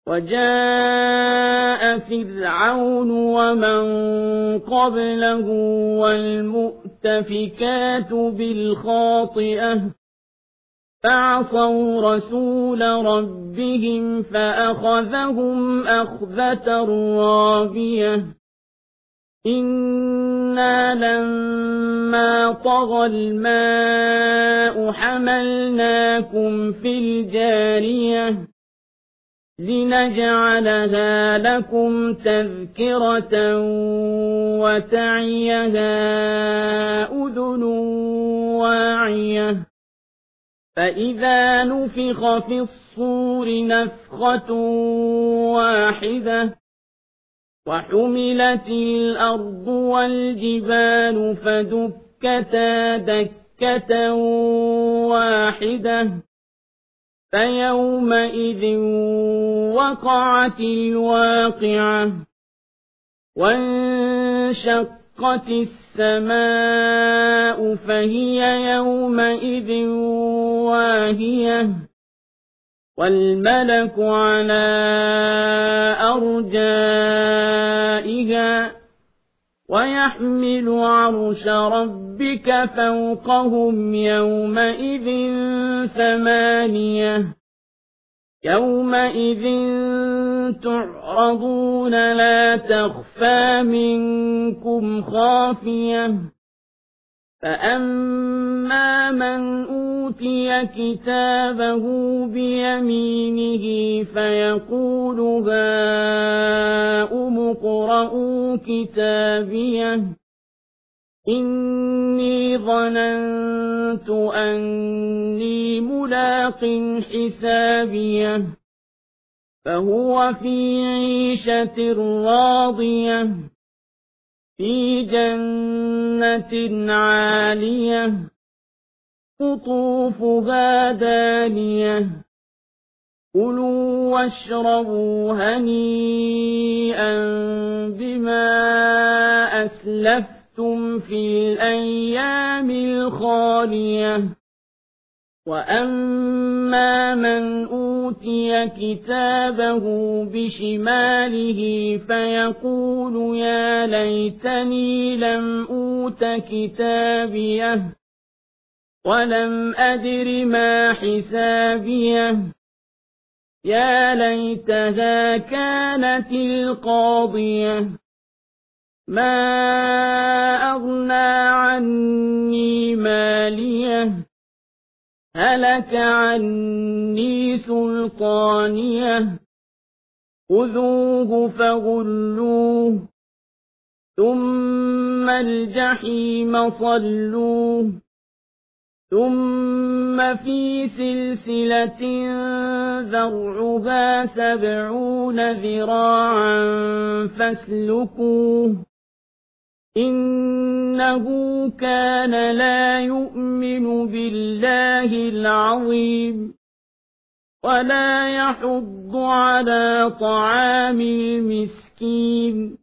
وجاء فرعون ومن قبله والمؤتفكات بالخاطئة فعصوا رسول ربهم فأخذهم أخذة رابية إنا لما طغى الماء حملناكم في الجارية لنجعلها لكم تذكرة وتعيها أذن واعية فإذا نفخ في الصور نفخة واحدة وحملت الأرض والجبال فدكتا دكة واحدة فيومئذ وقعت الواقعة وانشقت السماء فهي يومئذ واهية والملك على أرجائها ويحمل عرش ربك فوقهم يومئذ ثمانية يومئذ تعرضون لا تخفى منكم خافية فأما من أوتي كتابه بيمينه فيقول هاؤم اقرءوا كتابيه إني ظننت أني ملاق حسابيه فهو في عيشة راضية في جنة عالية قطوفها دانية كلوا واشربوا هنيئا بما أسلفتم في الأيام الخالية وأما من أوتي كتابه بشماله فيقول يا ليتني لم أوت كتابيه ولم أدر ما حسابيه يا ليتها كانت القاضية ما أغنى عني ماليه هلك عني سلطانيه خذوه فغلوه ثم الجحيم صلوه ثم في سلسلة ذرعها 70 ذراعا فاسلكوه إنه كان لا يؤمن بالله العظيم ولا يحض على طعام المسكين